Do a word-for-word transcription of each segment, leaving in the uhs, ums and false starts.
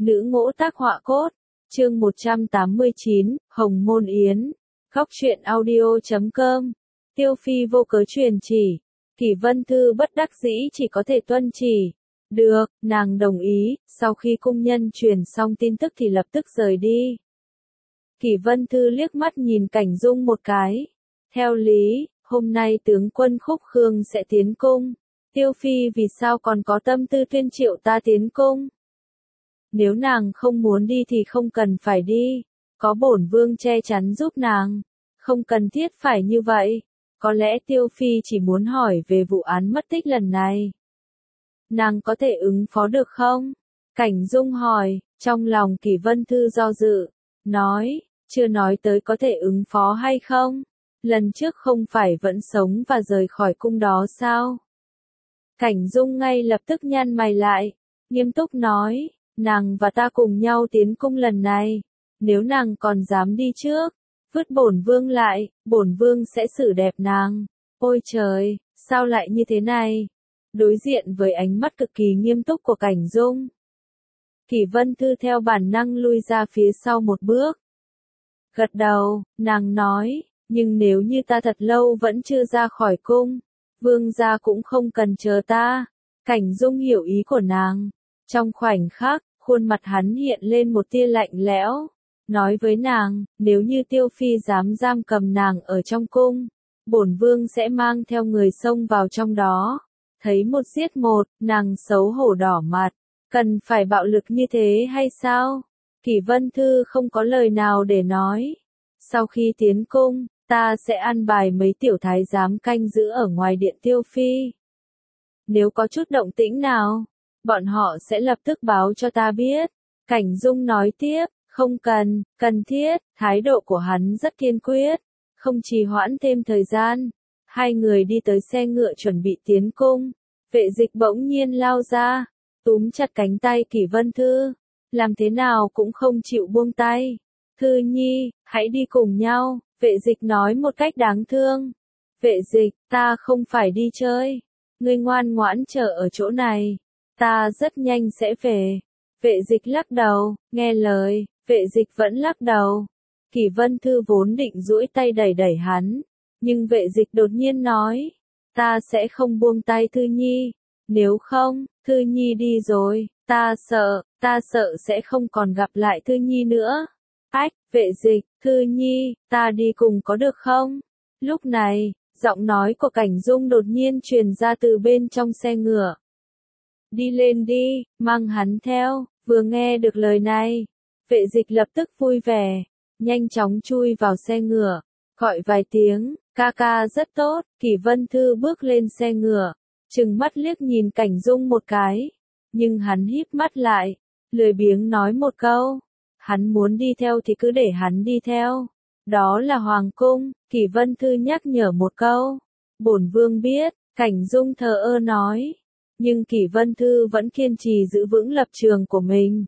Nữ ngỗ tác họa cốt. Chương một trăm tám mươi chín, Hồng Môn Yến. Góc truyện audio chấm com. Tiêu Phi vô cớ truyền chỉ. Kỷ Vân Thư bất đắc dĩ chỉ có thể tuân chỉ. Được, nàng đồng ý, sau khi cung nhân truyền xong tin tức thì lập tức rời đi. Kỷ Vân Thư liếc mắt nhìn Cảnh Dung một cái. Theo lý, hôm nay tướng quân Khúc Khương sẽ tiến cung. Tiêu Phi vì sao còn có tâm tư tuyên triệu ta tiến cung? Nếu nàng không muốn đi thì không cần phải đi. Có bổn vương che chắn giúp nàng. Không cần thiết phải như vậy. Có lẽ Tiêu Phi chỉ muốn hỏi về vụ án mất tích lần này. Nàng có thể ứng phó được không? Cảnh Dung hỏi, trong lòng Kỷ Vân Thư do dự. Nói, chưa nói tới có thể ứng phó hay không? Lần trước không phải vẫn sống và rời khỏi cung đó sao? Cảnh Dung ngay lập tức nhăn mày lại. Nghiêm túc nói, nàng và ta cùng nhau tiến cung lần này. Nếu nàng còn dám đi trước, vứt bổn vương lại, bổn vương sẽ xử đẹp nàng. Ôi trời, sao lại như thế này? Đối diện với ánh mắt cực kỳ nghiêm túc của Cảnh Dung, Kỷ Vân Thư theo bản năng lui ra phía sau một bước. Gật đầu, nàng nói, nhưng nếu như ta thật lâu vẫn chưa ra khỏi cung, vương gia cũng không cần chờ ta. Cảnh Dung hiểu ý của nàng. Trong khoảnh khắc, khuôn mặt hắn hiện lên một tia lạnh lẽo. Nói với nàng, nếu như Tiêu Phi dám giam cầm nàng ở trong cung, bổn vương sẽ mang theo người xông vào trong đó. Thấy một giết một, nàng xấu hổ đỏ mặt. Cần phải bạo lực như thế hay sao? Kỷ Vân Thư không có lời nào để nói. Sau khi tiến cung, ta sẽ ăn bài mấy tiểu thái giám canh giữ ở ngoài điện Tiêu Phi. Nếu có chút động tĩnh nào, bọn họ sẽ lập tức báo cho ta biết. Cảnh Dung nói tiếp, không cần, cần thiết, thái độ của hắn rất kiên quyết, không trì hoãn thêm thời gian. Hai người đi tới xe ngựa chuẩn bị tiến cung. Vệ Dịch bỗng nhiên lao ra, túm chặt cánh tay Kỷ Vân Thư, làm thế nào cũng không chịu buông tay. Thư Nhi, hãy đi cùng nhau, Vệ Dịch nói một cách đáng thương. Vệ Dịch, ta không phải đi chơi. Ngươi ngoan ngoãn chờ ở chỗ này. Ta rất nhanh sẽ về. Vệ Dịch lắc đầu, nghe lời, Vệ Dịch vẫn lắc đầu. Kỷ Vân Thư vốn định duỗi tay đẩy đẩy hắn, nhưng Vệ Dịch đột nhiên nói, ta sẽ không buông tay Thư Nhi. Nếu không, Thư Nhi đi rồi, ta sợ, ta sợ sẽ không còn gặp lại Thư Nhi nữa. Ách, Vệ Dịch, Thư Nhi, ta đi cùng có được không? Lúc này, giọng nói của Cảnh Dung đột nhiên truyền ra từ bên trong xe ngựa. Đi lên đi, mang hắn theo. Vừa nghe được lời này, Vệ Dịch lập tức vui vẻ, nhanh chóng chui vào xe ngựa, gọi vài tiếng, ca ca rất tốt. Kỷ Vân Thư bước lên xe ngựa, trừng mắt liếc nhìn Cảnh Dung một cái, nhưng hắn híp mắt lại, lười biếng nói một câu, hắn muốn đi theo thì cứ để hắn đi theo. Đó là hoàng cung. Kỷ Vân Thư nhắc nhở một câu. Bổn vương biết, Cảnh Dung thờ ơ nói. Nhưng Kỷ Vân Thư vẫn kiên trì giữ vững lập trường của mình.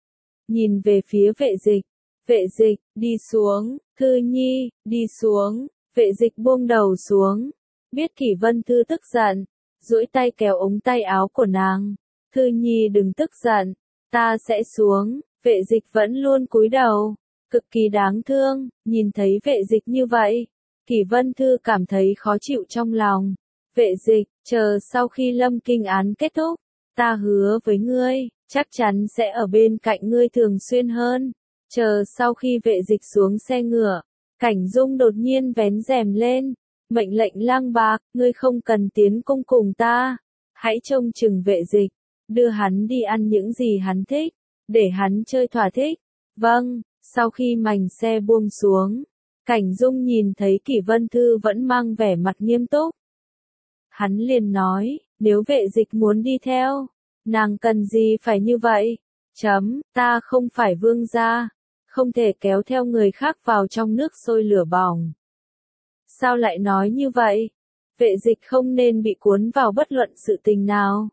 Nhìn về phía Vệ Dịch. Vệ Dịch, đi xuống. Thư Nhi, đi xuống. Vệ Dịch buông đầu xuống. Biết Kỷ Vân Thư tức giận, duỗi tay kéo ống tay áo của nàng. Thư Nhi đừng tức giận, ta sẽ xuống. Vệ Dịch vẫn luôn cúi đầu, cực kỳ đáng thương. Nhìn thấy Vệ Dịch như vậy, Kỷ Vân Thư cảm thấy khó chịu trong lòng. Vệ Dịch, chờ sau khi Lâm Kinh án kết thúc, ta hứa với ngươi, chắc chắn sẽ ở bên cạnh ngươi thường xuyên hơn. Chờ sau khi Vệ Dịch xuống xe ngựa, Cảnh Dung đột nhiên vén rèm lên, mệnh lệnh Lang Bạc, ngươi không cần tiến cung cùng ta, hãy trông chừng Vệ Dịch, đưa hắn đi ăn những gì hắn thích, để hắn chơi thỏa thích. Vâng. Sau khi mành xe buông xuống, Cảnh Dung nhìn thấy Kỷ Vân Thư vẫn mang vẻ mặt nghiêm túc. Hắn liền nói, nếu Vệ Dịch muốn đi theo, nàng cần gì phải như vậy? Chấm, ta không phải vương gia, không thể kéo theo người khác vào trong nước sôi lửa bỏng. Sao lại nói như vậy? Vệ Dịch không nên bị cuốn vào bất luận sự tình nào.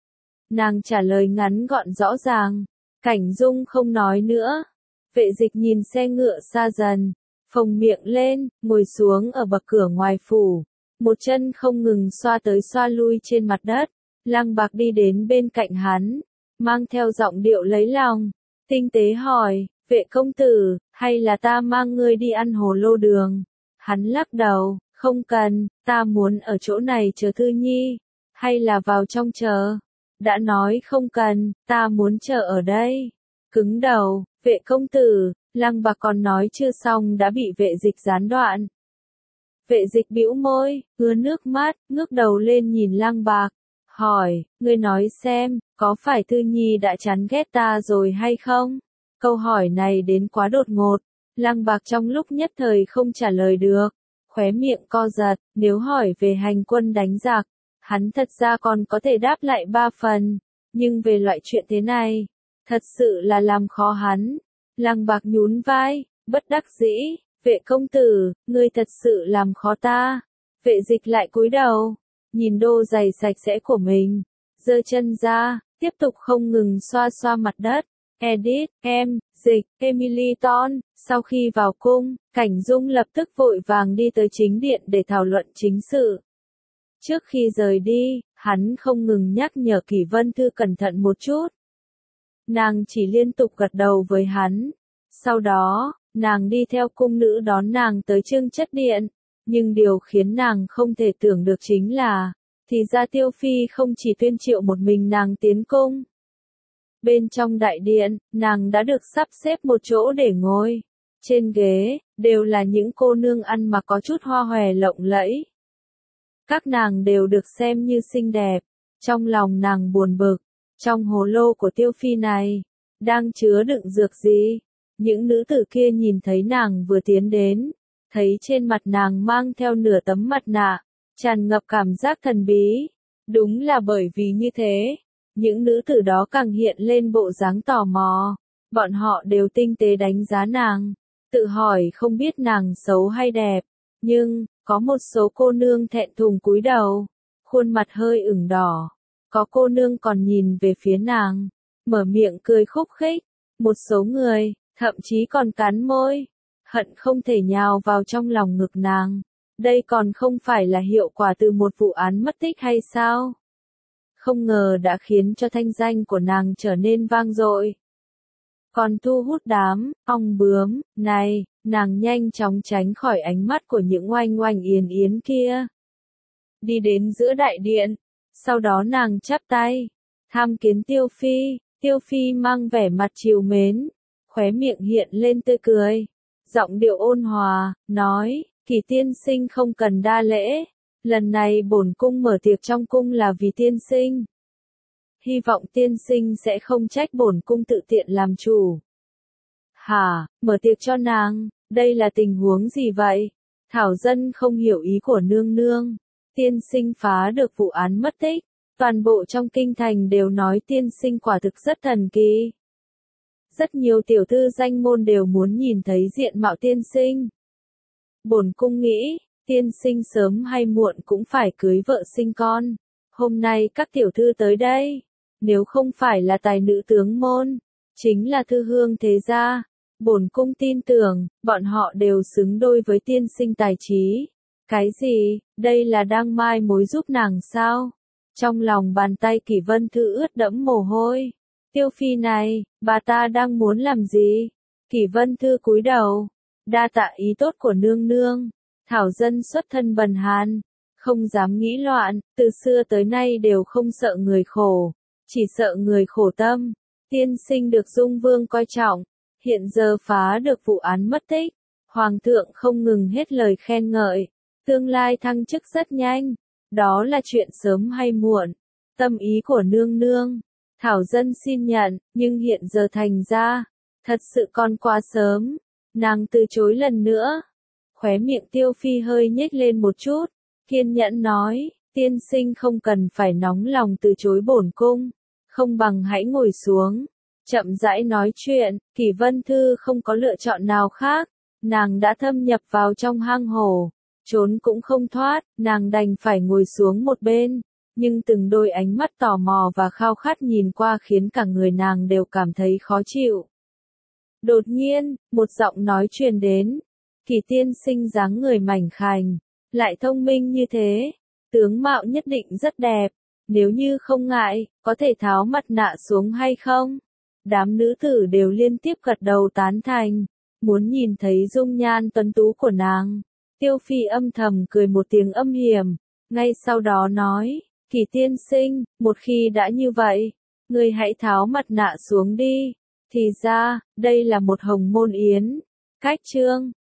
Nàng trả lời ngắn gọn rõ ràng. Cảnh Dung không nói nữa. Vệ Dịch nhìn xe ngựa xa dần, phồng miệng lên, ngồi xuống ở bậc cửa ngoài phủ, một chân không ngừng xoa tới xoa lui trên mặt đất. Lang Bạc đi đến bên cạnh hắn, mang theo giọng điệu lấy lòng, tinh tế hỏi, vệ công tử, hay là ta mang ngươi đi ăn hồ lô đường? Hắn lắc đầu, không cần, ta muốn ở chỗ này chờ Thư Nhi, hay là vào trong chờ? Đã nói không cần, ta muốn chờ ở đây. Cứng đầu, vệ công tử, Lăng Bạc còn nói chưa xong đã bị vệ dịch gián đoạn. Vệ dịch bĩu môi, ứa nước mắt, ngước đầu lên nhìn Lăng Bạc, hỏi, ngươi nói xem, có phải Thư Nhi đã chán ghét ta rồi hay không? Câu hỏi này đến quá đột ngột, Lăng Bạc trong lúc nhất thời không trả lời được, khóe miệng co giật, nếu hỏi về hành quân đánh giặc, hắn thật ra còn có thể đáp lại ba phần, nhưng về loại chuyện thế này, thật sự là làm khó hắn. Lăng Bạc nhún vai, bất đắc dĩ, vệ công tử, ngươi thật sự làm khó ta. Vệ dịch lại cúi đầu, nhìn đôi giày sạch sẽ của mình, giơ chân ra, tiếp tục không ngừng xoa xoa mặt đất. Edith, em, dịch, Emily Ton, sau khi vào cung, Cảnh Dung lập tức vội vàng đi tới chính điện để thảo luận chính sự. Trước khi rời đi, hắn không ngừng nhắc nhở Kỷ Vân Thư cẩn thận một chút. Nàng chỉ liên tục gật đầu với hắn. Sau đó, nàng đi theo cung nữ đón nàng tới Trương Chất Điện. Nhưng điều khiến nàng không thể tưởng được chính là, thì ra Tiêu Phi không chỉ tuyên triệu một mình nàng tiến cung. Bên trong đại điện, nàng đã được sắp xếp một chỗ để ngồi. Trên ghế, đều là những cô nương ăn mặc có chút hoa hòe lộng lẫy. Các nàng đều được xem như xinh đẹp. Trong lòng nàng buồn bực, trong hồ lô của Tiêu Phi này, đang chứa đựng dược gì? Những nữ tử kia nhìn thấy nàng vừa tiến đến, thấy trên mặt nàng mang theo nửa tấm mặt nạ, tràn ngập cảm giác thần bí. Đúng là bởi vì như thế, những nữ tử đó càng hiện lên bộ dáng tò mò. Bọn họ đều tinh tế đánh giá nàng, tự hỏi không biết nàng xấu hay đẹp. Nhưng, có một số cô nương thẹn thùng cúi đầu, khuôn mặt hơi ửng đỏ. Có cô nương còn nhìn về phía nàng, mở miệng cười khúc khích. Một số người, thậm chí còn cắn môi, hận không thể nhào vào trong lòng ngực nàng. Đây còn không phải là hiệu quả từ một vụ án mất tích hay sao? Không ngờ đã khiến cho thanh danh của nàng trở nên vang dội. Còn thu hút đám ong bướm này, nàng nhanh chóng tránh khỏi ánh mắt của những oanh oanh yến yến kia. Đi đến giữa đại điện, sau đó nàng chắp tay, tham kiến Tiêu Phi. Tiêu Phi mang vẻ mặt trìu mến, khóe miệng hiện lên tươi cười, giọng điệu ôn hòa, nói, Kỳ tiên sinh không cần đa lễ, lần này bổn cung mở tiệc trong cung là vì tiên sinh. Hy vọng tiên sinh sẽ không trách bổn cung tự tiện làm chủ. Hả, mở tiệc cho nàng, đây là tình huống gì vậy? Thảo dân không hiểu ý của nương nương. Tiên sinh phá được vụ án mất tích, toàn bộ trong kinh thành đều nói tiên sinh quả thực rất thần kỳ. Rất nhiều tiểu thư danh môn đều muốn nhìn thấy diện mạo tiên sinh. Bổn cung nghĩ, tiên sinh sớm hay muộn cũng phải cưới vợ sinh con. Hôm nay các tiểu thư tới đây, nếu không phải là tài nữ tướng môn, chính là thư hương thế gia. Bổn cung tin tưởng, bọn họ đều xứng đôi với tiên sinh tài trí. Cái gì, đây là đang mai mối giúp nàng sao? Trong lòng bàn tay Kỷ Vân Thư ướt đẫm mồ hôi. Tiêu Phi này, bà ta đang muốn làm gì? Kỷ Vân Thư cúi đầu, đa tạ ý tốt của nương nương. Thảo dân xuất thân bần hàn, không dám nghĩ loạn, từ xưa tới nay đều không sợ người khổ, chỉ sợ người khổ tâm. Tiên sinh được Dung Vương coi trọng, hiện giờ phá được vụ án mất tích. Hoàng thượng không ngừng hết lời khen ngợi, tương lai thăng chức rất nhanh. Đó là chuyện sớm hay muộn. Tâm ý của nương nương, Thảo dân xin nhận, nhưng hiện giờ thành ra, thật sự còn quá sớm. Nàng từ chối lần nữa. Khóe miệng Tiêu Phi hơi nhếch lên một chút, kiên nhẫn nói, tiên sinh không cần phải nóng lòng từ chối bổn cung, không bằng hãy ngồi xuống, chậm rãi nói chuyện. Kỷ Vân Thư không có lựa chọn nào khác, nàng đã thâm nhập vào trong hang hổ, trốn cũng không thoát, nàng đành phải ngồi xuống một bên, nhưng từng đôi ánh mắt tò mò và khao khát nhìn qua khiến cả người nàng đều cảm thấy khó chịu. Đột nhiên, một giọng nói truyền đến, Kỳ tiên sinh dáng người mảnh khảnh, lại thông minh như thế, tướng mạo nhất định rất đẹp, nếu như không ngại, có thể tháo mặt nạ xuống hay không? Đám nữ tử đều liên tiếp gật đầu tán thành, muốn nhìn thấy dung nhan tuấn tú của nàng. Tiêu Phi âm thầm cười một tiếng âm hiểm, ngay sau đó nói, Kỳ tiên sinh, một khi đã như vậy, ngươi hãy tháo mặt nạ xuống đi. Thì ra, đây là một hồng môn yến. Cách chương